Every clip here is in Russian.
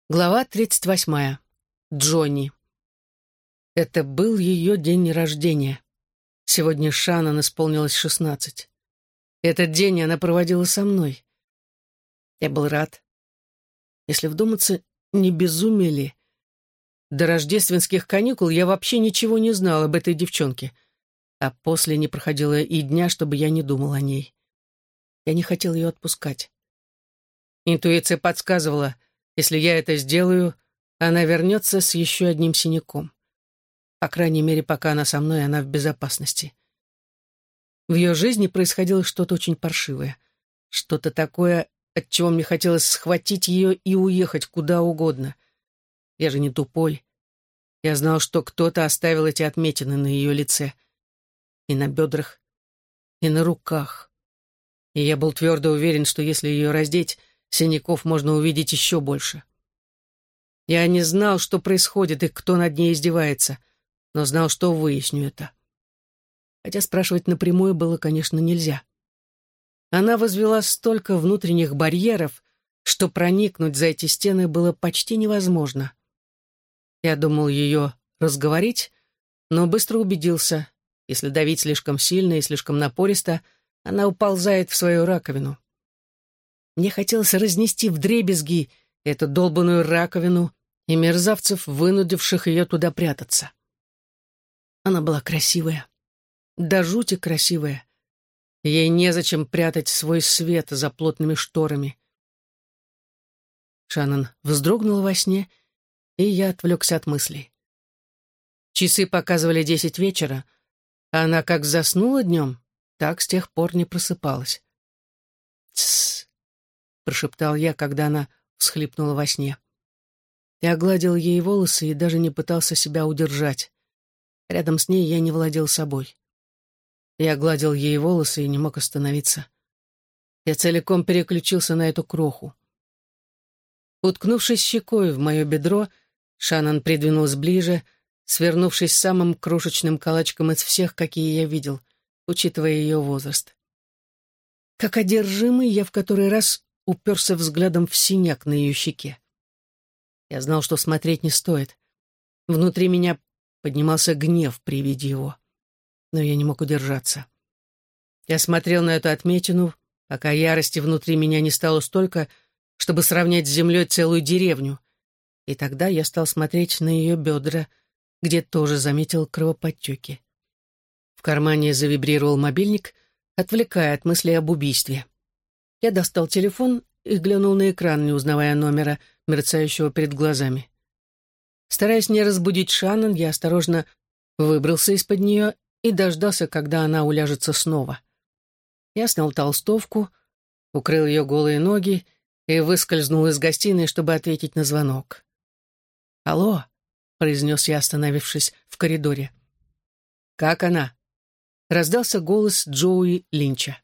Глава 38. Джонни. Это был ее день рождения. Сегодня Шаннон исполнилось 16. Этот день она проводила со мной. Я был рад. Если вдуматься, не безумие ли? До рождественских каникул я вообще ничего не знал об этой девчонке, а после не проходило и дня, чтобы я не думал о ней. Я не хотел ее отпускать. Интуиция подсказывала, если я это сделаю, она вернется с еще одним синяком. По крайней мере, пока она со мной, она в безопасности. В ее жизни происходило что-то очень паршивое. Что-то такое, от чего мне хотелось схватить ее и уехать куда угодно. Я же не тупой. Я знал, что кто-то оставил эти отметины на ее лице. И на бедрах, и на руках. И я был твердо уверен, что если ее раздеть, синяков можно увидеть еще больше. Я не знал, что происходит и кто над ней издевается, но знал, что выясню это. Хотя спрашивать напрямую было, конечно, нельзя. Она возвела столько внутренних барьеров, что проникнуть за эти стены было почти невозможно. Я думал ее разговорить, но быстро убедился, если давить слишком сильно и слишком напористо, она уползает в свою раковину. Мне хотелось разнести вдребезги эту долбаную раковину и мерзавцев, вынудивших ее туда прятаться. Она была красивая, до жути красивая. Ей незачем прятать свой свет за плотными шторами. Шаннон вздрогнула во сне, и я отвлекся от мыслей. Часы показывали 10 вечера, а она как заснула днем, так с тех пор не просыпалась. «Тссс», — прошептал я, когда она всхлипнула во сне. Я гладил ей волосы и даже не пытался себя удержать. Рядом с ней я не владел собой. Я гладил ей волосы и не мог остановиться. Я целиком переключился на эту кроху. Уткнувшись щекой в мое бедро, Шаннон придвинулась ближе, свернувшись самым крошечным калачиком из всех, какие я видел, учитывая ее возраст. Как одержимый, я в который раз уперся взглядом в синяк на ее щеке. Я знал, что смотреть не стоит. Внутри меня поднимался гнев при виде его. Но я не мог удержаться. Я смотрел на эту отметину, пока ярости внутри меня не стало столько, чтобы сравнять с землей целую деревню. И тогда я стал смотреть на ее бедра, где тоже заметил кровоподтеки. В кармане завибрировал мобильник, отвлекая от мыслей об убийстве. Я достал телефон и глянул на экран, не узнавая номера, мерцающего перед глазами. Стараясь не разбудить Шаннон, я осторожно выбрался из-под нее и дождался, когда она уляжется снова. Я снял толстовку, укрыл ее голые ноги и выскользнул из гостиной, чтобы ответить на звонок. «Алло», — произнес я, остановившись в коридоре. «Как она?» — раздался голос Джоуи Линча.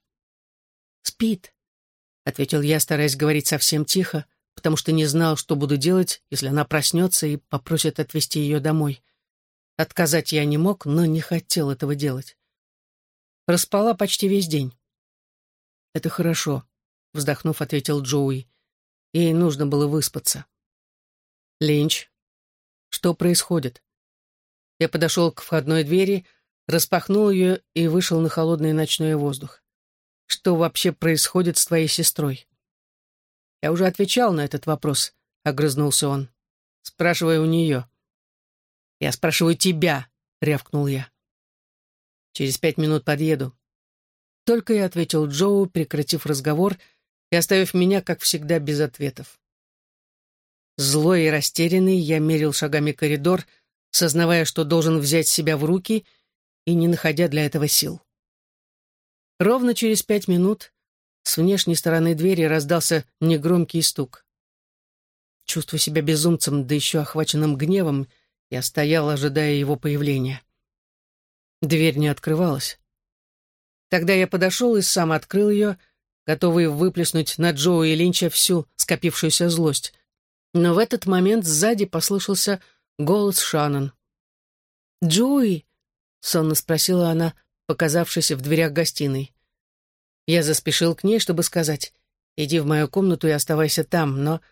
«Спит», — ответил я, стараясь говорить совсем тихо, потому что не знал, что буду делать, если она проснется и попросит отвезти ее домой. Отказать я не мог, но не хотел этого делать. Проспала почти весь день. «Это хорошо», — вздохнув, ответил Джоуи. Ей нужно было выспаться. «Линч, что происходит?» Я подошел к входной двери, распахнул ее и вышел на холодный ночной воздух. «Что вообще происходит с твоей сестрой?» «Я уже отвечал на этот вопрос», — огрызнулся он. «Спрашивай у нее». «Я спрашиваю тебя», — рявкнул я. «Через 5 минут подъеду». Только и ответил Джоу, прекратив разговор и оставив меня, как всегда, без ответов. Злой и растерянный, я мерил шагами коридор, сознавая, что должен взять себя в руки и не находя для этого сил. Ровно через 5 минут с внешней стороны двери раздался негромкий стук. Чувствуя себя безумцем, да еще охваченным гневом, я стоял, ожидая его появления. Дверь не открывалась. Тогда я подошел и сам открыл ее, готовый выплеснуть на Джоуи Линча всю скопившуюся злость. Но в этот момент сзади послышался голос Шаннон. «Джоуи?» — сонно спросила она, показавшись в дверях гостиной. Я заспешил к ней, чтобы сказать: «Иди в мою комнату и оставайся там», но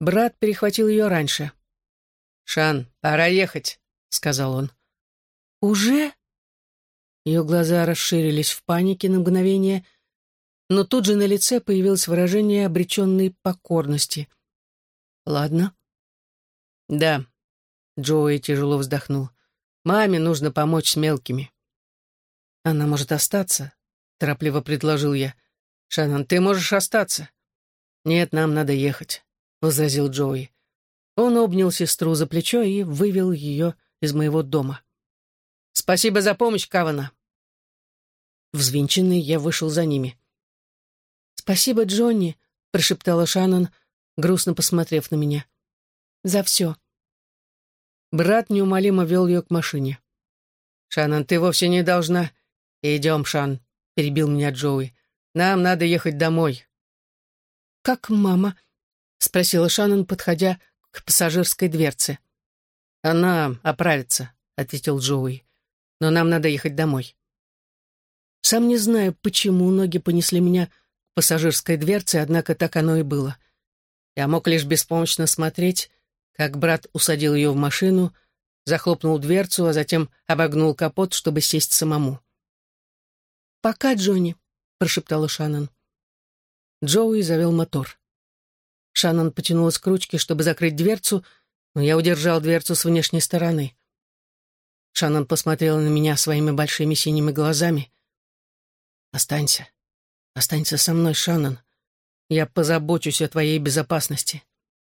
брат перехватил ее раньше. «Шан, пора ехать», — сказал он. «Уже?» Ее глаза расширились в панике на мгновение, но тут же на лице появилось выражение обреченной покорности. «Ладно». «Да», — Джоуи тяжело вздохнул. «Маме нужно помочь с мелкими». «Она может остаться», — торопливо предложил я. «Шаннон, ты можешь остаться». «Нет, нам надо ехать», — возразил Джоуи. Он обнял сестру за плечо и вывел ее из моего дома. «Спасибо за помощь, Кавана». Взвинченный, я вышел за ними. «Спасибо, Джонни», — прошептала Шаннон, грустно посмотрев на меня. «За все». Брат неумолимо вел ее к машине. «Шаннон, ты вовсе не должна...» «Идем, Шан», — перебил меня Джоуи. «Нам надо ехать домой». «Как мама?» — спросила Шаннон, подходя к пассажирской дверце. «Она оправится», — ответил Джоуи. «Но нам надо ехать домой». Сам не знаю, почему ноги понесли меня к пассажирской дверце, однако так оно и было. Я мог лишь беспомощно смотреть, как брат усадил ее в машину, захлопнул дверцу, а затем обогнул капот, чтобы сесть самому. «Пока, Джонни», — прошептала Шаннон. Джоуи завел мотор. Шаннон потянулась к ручке, чтобы закрыть дверцу, но я удержал дверцу с внешней стороны. Шаннон посмотрела на меня своими большими синими глазами. «Останься. Останься со мной, Шаннон. Я позабочусь о твоей безопасности».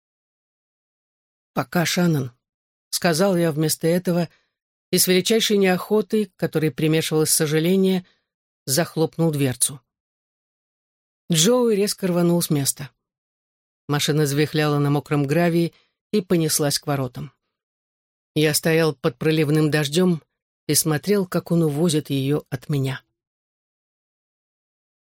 «Пока, Шаннон», — сказал я вместо этого, и с величайшей неохотой, которой примешивалось сожаление, захлопнул дверцу. Джоуи резко рванул с места. Машина завихляла на мокром гравии и понеслась к воротам. Я стоял под проливным дождем и смотрел, как он увозит ее от меня.